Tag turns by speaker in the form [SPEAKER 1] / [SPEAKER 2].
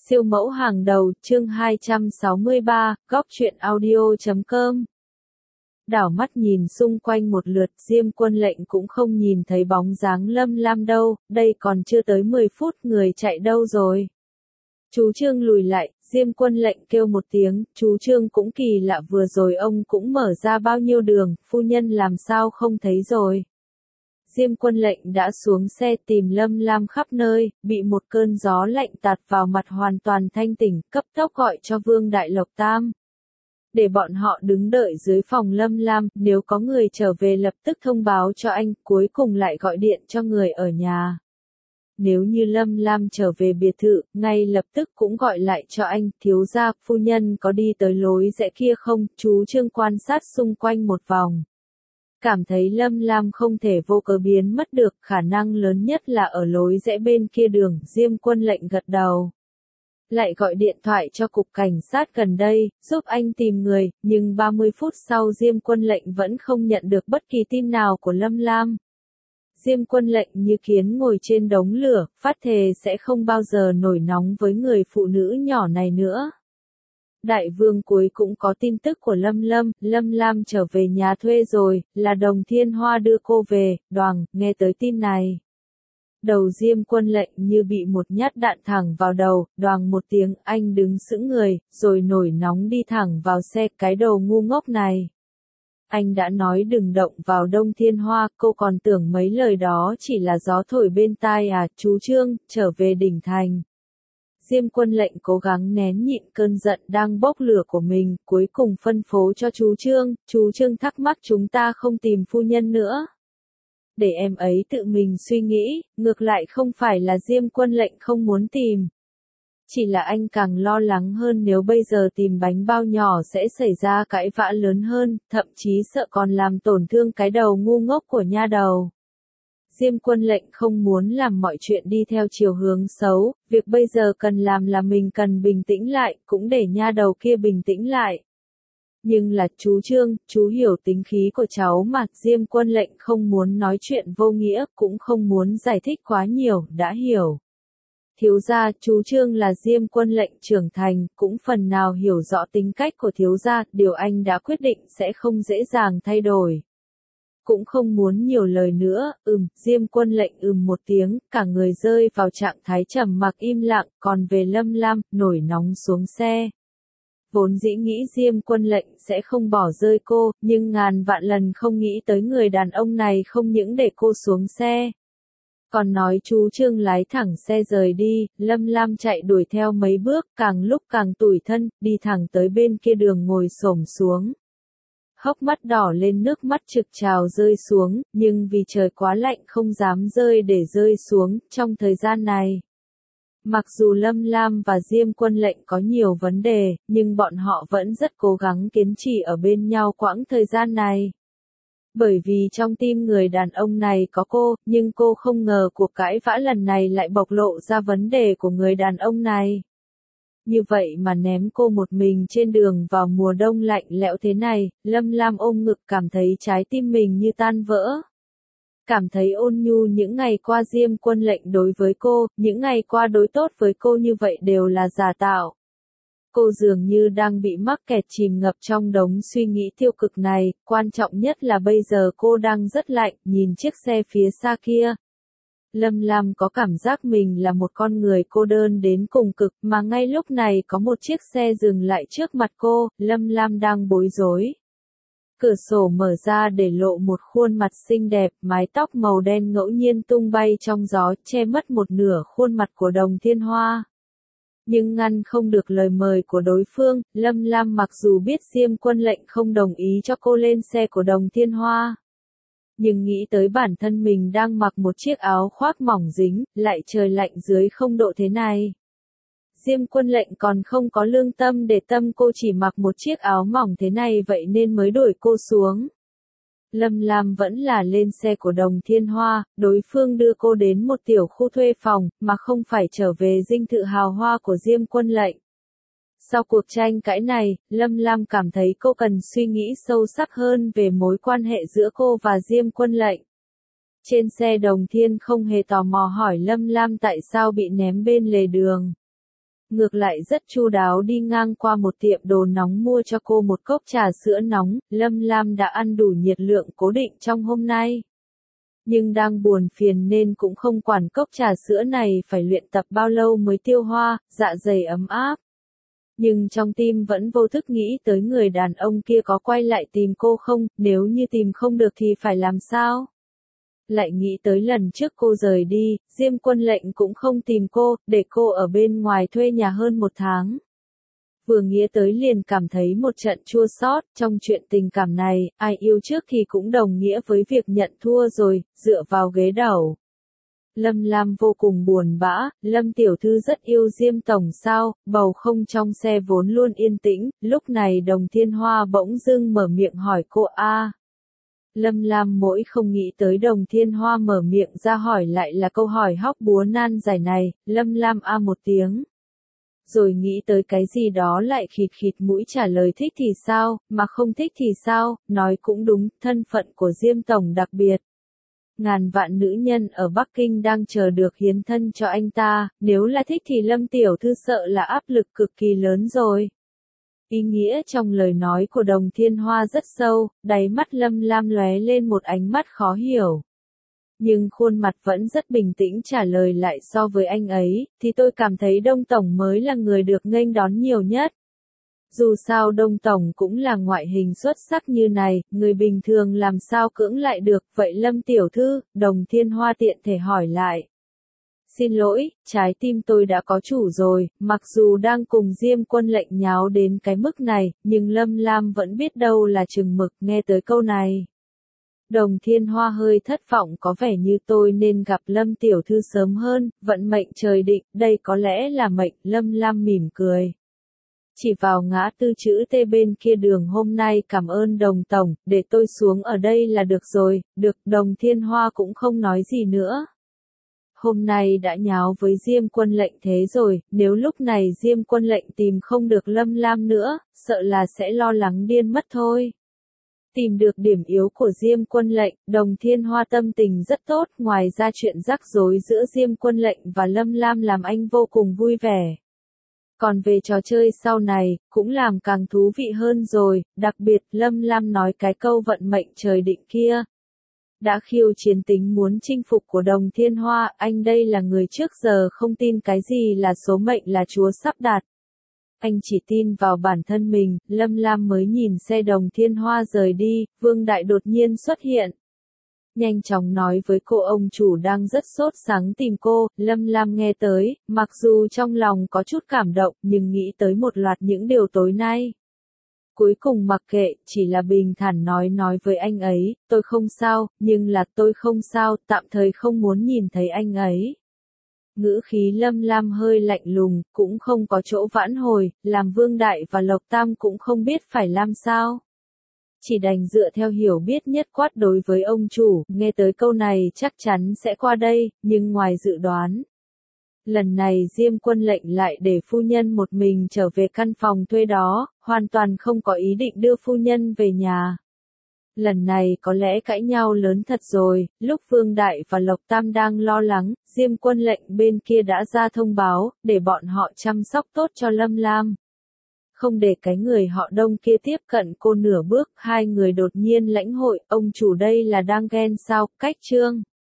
[SPEAKER 1] Siêu mẫu hàng đầu, chương 263, góc truyện audio.com. Đảo mắt nhìn xung quanh một lượt, Diêm Quân Lệnh cũng không nhìn thấy bóng dáng Lâm Lam đâu, đây còn chưa tới 10 phút, người chạy đâu rồi? Chú Trương lùi lại, Diêm Quân Lệnh kêu một tiếng, chú Trương cũng kỳ lạ, vừa rồi ông cũng mở ra bao nhiêu đường, phu nhân làm sao không thấy rồi? Diêm Quân Lệnh đã xuống xe tìm Lâm Lam khắp nơi, bị một cơn gió lạnh tạt vào mặt hoàn toàn thanh tỉnh, cấp tốc gọi cho Vương Đại Lộc Tam. Để bọn họ đứng đợi dưới phòng Lâm Lam, nếu có người trở về lập tức thông báo cho anh, cuối cùng lại gọi điện cho người ở nhà. Nếu như Lâm Lam trở về biệt thự, ngay lập tức cũng gọi lại cho anh, thiếu gia, phu nhân có đi tới lối rẽ kia không? Chú Trương quan sát xung quanh một vòng. Cảm thấy Lâm Lam không thể vô cớ biến mất được, khả năng lớn nhất là ở lối rẽ bên kia đường, Diêm Quân Lệnh gật đầu. Lại gọi điện thoại cho cục cảnh sát gần đây, giúp anh tìm người, nhưng 30 phút sau Diêm Quân Lệnh vẫn không nhận được bất kỳ tin nào của Lâm Lam. Diêm Quân Lệnh như kiến ngồi trên đống lửa, phát thề sẽ không bao giờ nổi nóng với người phụ nữ nhỏ này nữa. Đại vương cuối cũng có tin tức của Lâm Lam trở về nhà thuê rồi, là Đồng Thiên Hoa đưa cô về, Đoàng, nghe tới tin này. Đầu Diêm Quân Lệnh như bị một nhát đạn thẳng vào đầu, Đoàng một tiếng, anh đứng sững người, rồi nổi nóng đi thẳng vào xe, cái đầu ngu ngốc này. Anh đã nói đừng động vào Đông Thiên Hoa, cô còn tưởng mấy lời đó chỉ là gió thổi bên tai à? Chú Trương, trở về đỉnh thành. Diêm Quân Lệnh cố gắng nén nhịn cơn giận đang bốc lửa của mình, cuối cùng phân phó cho chú Trương thắc mắc, chúng ta không tìm phu nhân nữa. Để em ấy tự mình suy nghĩ, ngược lại không phải là Diêm Quân Lệnh không muốn tìm. Chỉ là anh càng lo lắng hơn, nếu bây giờ tìm bánh bao nhỏ sẽ xảy ra cãi vã lớn hơn, thậm chí sợ còn làm tổn thương cái đầu ngu ngốc của nha đầu. Diêm Quân Lệnh không muốn làm mọi chuyện đi theo chiều hướng xấu, việc bây giờ cần làm là mình cần bình tĩnh lại, cũng để nha đầu kia bình tĩnh lại. Nhưng là chú Trương, chú hiểu tính khí của cháu mà, Diêm Quân Lệnh không muốn nói chuyện vô nghĩa, cũng không muốn giải thích quá nhiều, đã hiểu. Thiếu gia, chú Trương là Diêm Quân Lệnh trưởng thành, cũng phần nào hiểu rõ tính cách của thiếu gia, điều anh đã quyết định sẽ không dễ dàng thay đổi. Cũng không muốn nhiều lời nữa, Diêm Quân Lệnh một tiếng, cả người rơi vào trạng thái trầm mặc im lặng, còn về Lâm Lam, nổi nóng xuống xe. Vốn dĩ nghĩ Diêm Quân Lệnh sẽ không bỏ rơi cô, nhưng ngàn vạn lần không nghĩ tới người đàn ông này không những để cô xuống xe. Còn nói chú Trương lái thẳng xe rời đi, Lâm Lam chạy đuổi theo mấy bước, càng lúc càng tủi thân, đi thẳng tới bên kia đường ngồi xổm xuống. Hốc mắt đỏ lên, nước mắt trực trào rơi xuống, nhưng vì trời quá lạnh không dám rơi để rơi xuống, trong thời gian này. Mặc dù Lâm Lam và Diêm Quân Lệnh có nhiều vấn đề, nhưng bọn họ vẫn rất cố gắng kiên trì ở bên nhau quãng thời gian này. Bởi vì trong tim người đàn ông này có cô, nhưng cô không ngờ cuộc cãi vã lần này lại bộc lộ ra vấn đề của người đàn ông này. Như vậy mà ném cô một mình trên đường vào mùa đông lạnh lẽo thế này, Lâm Lam ôm ngực cảm thấy trái tim mình như tan vỡ. Cảm thấy ôn nhu những ngày qua Diêm Quân Lệnh đối với cô, những ngày qua đối tốt với cô như vậy đều là giả tạo. Cô dường như đang bị mắc kẹt chìm ngập trong đống suy nghĩ tiêu cực này, quan trọng nhất là bây giờ cô đang rất lạnh, nhìn chiếc xe phía xa kia. Lâm Lam có cảm giác mình là một con người cô đơn đến cùng cực, mà ngay lúc này có một chiếc xe dừng lại trước mặt cô, Lâm Lam đang bối rối. Cửa sổ mở ra để lộ một khuôn mặt xinh đẹp, mái tóc màu đen ngẫu nhiên tung bay trong gió, che mất một nửa khuôn mặt của Đồng Thiên Hoa. Nhưng ngăn không được lời mời của đối phương, Lâm Lam mặc dù biết Diêm Quân Lệnh không đồng ý cho cô lên xe của Đồng Thiên Hoa. Nhưng nghĩ tới bản thân mình đang mặc một chiếc áo khoác mỏng dính, lại trời lạnh dưới 0 độ thế này. Diêm Quân Lệnh còn không có lương tâm để tâm cô chỉ mặc một chiếc áo mỏng thế này, vậy nên mới đuổi cô xuống. Lâm Lam vẫn là lên xe của Đồng Thiên Hoa, đối phương đưa cô đến một tiểu khu thuê phòng, mà không phải trở về dinh thự hào hoa của Diêm Quân Lệnh. Sau cuộc tranh cãi này, Lâm Lam cảm thấy cô cần suy nghĩ sâu sắc hơn về mối quan hệ giữa cô và Diêm Quân Lệnh. Trên xe Đồng Thiên không hề tò mò hỏi Lâm Lam tại sao bị ném bên lề đường. Ngược lại rất chu đáo đi ngang qua một tiệm đồ nóng mua cho cô một cốc trà sữa nóng, Lâm Lam đã ăn đủ nhiệt lượng cố định trong hôm nay. Nhưng đang buồn phiền nên cũng không quản cốc trà sữa này phải luyện tập bao lâu mới tiêu hóa, dạ dày ấm áp. Nhưng trong tim vẫn vô thức nghĩ tới người đàn ông kia có quay lại tìm cô không, nếu như tìm không được thì phải làm sao? Lại nghĩ tới lần trước cô rời đi, Diêm Quân Lệnh cũng không tìm cô, để cô ở bên ngoài thuê nhà hơn 1 tháng. Vừa nghĩ tới liền cảm thấy một trận chua xót, trong chuyện tình cảm này, ai yêu trước thì cũng đồng nghĩa với việc nhận thua rồi, dựa vào ghế đầu. Lâm Lam vô cùng buồn bã, Lâm tiểu thư rất yêu Diêm tổng sao, bầu không trong xe vốn luôn yên tĩnh, lúc này Đồng Thiên Hoa bỗng dưng mở miệng hỏi cô a. Lâm Lam mỗi không nghĩ tới Đồng Thiên Hoa mở miệng ra hỏi lại là câu hỏi hóc búa nan giải này, Lâm Lam a một tiếng. Rồi nghĩ tới cái gì đó lại khịt khịt mũi trả lời thích thì sao, mà không thích thì sao, nói cũng đúng, thân phận của Diêm tổng đặc biệt. Ngàn vạn nữ nhân ở Bắc Kinh đang chờ được hiến thân cho anh ta, nếu là thích thì Lâm tiểu thư sợ là áp lực cực kỳ lớn rồi. Ý nghĩa trong lời nói của Đồng Thiên Hoa rất sâu, đáy mắt Lâm Lam lóe lên một ánh mắt khó hiểu. Nhưng khuôn mặt vẫn rất bình tĩnh trả lời lại so với anh ấy, thì tôi cảm thấy Đông Tổng mới là người được nghênh đón nhiều nhất. Dù sao Đông Tổng cũng là ngoại hình xuất sắc như này, người bình thường làm sao cưỡng lại được, vậy Lâm tiểu thư, Đồng Thiên Hoa tiện thể hỏi lại. Xin lỗi, trái tim tôi đã có chủ rồi, mặc dù đang cùng Diêm Quân Lệnh nháo đến cái mức này, nhưng Lâm Lam vẫn biết đâu là chừng mực nghe tới câu này. Đồng Thiên Hoa hơi thất vọng có vẻ như tôi nên gặp Lâm tiểu thư sớm hơn, vận mệnh trời định, đây có lẽ là mệnh, Lâm Lam mỉm cười. Chỉ vào ngã tư chữ T bên kia đường hôm nay cảm ơn Đồng Tổng, để tôi xuống ở đây là được rồi, được, Đồng Thiên Hoa cũng không nói gì nữa. Hôm nay đã nháo với Diêm Quân Lệnh thế rồi, nếu lúc này Diêm Quân Lệnh tìm không được Lâm Lam nữa, sợ là sẽ lo lắng điên mất thôi. Tìm được điểm yếu của Diêm Quân Lệnh, Đồng Thiên Hoa tâm tình rất tốt, ngoài ra chuyện rắc rối giữa Diêm Quân Lệnh và Lâm Lam làm anh vô cùng vui vẻ. Còn về trò chơi sau này, cũng làm càng thú vị hơn rồi, đặc biệt Lâm Lam nói cái câu vận mệnh trời định kia. Đã khiêu chiến tính muốn chinh phục của Đồng Thiên Hoa, anh đây là người trước giờ không tin cái gì là số mệnh là Chúa sắp đặt. Anh chỉ tin vào bản thân mình, Lâm Lam mới nhìn xe Đồng Thiên Hoa rời đi, Vương Đại đột nhiên xuất hiện. Nhanh chóng nói với cô ông chủ đang rất sốt sắng tìm cô, Lâm Lam nghe tới, mặc dù trong lòng có chút cảm động nhưng nghĩ tới một loạt những điều tối nay. Cuối cùng mặc kệ, chỉ là bình thản nói với anh ấy, tôi không sao, nhưng là tôi không sao, tạm thời không muốn nhìn thấy anh ấy. Ngữ khí Lâm Lam hơi lạnh lùng, cũng không có chỗ vãn hồi, làm Vương Đại và Lộc Tam cũng không biết phải làm sao. Chỉ đành dựa theo hiểu biết nhất quát đối với ông chủ, nghe tới câu này chắc chắn sẽ qua đây, nhưng ngoài dự đoán. Lần này Diêm Quân Lệnh lại để phu nhân một mình trở về căn phòng thuê đó, hoàn toàn không có ý định đưa phu nhân về nhà. Lần này có lẽ cãi nhau lớn thật rồi, lúc Vương Đại và Lộc Tam đang lo lắng, Diêm Quân Lệnh bên kia đã ra thông báo, để bọn họ chăm sóc tốt cho Lâm Lam. Không để cái người họ Đông kia tiếp cận cô nửa bước, hai người đột nhiên lãnh hội, ông chủ đây là đang ghen sao, cách chương.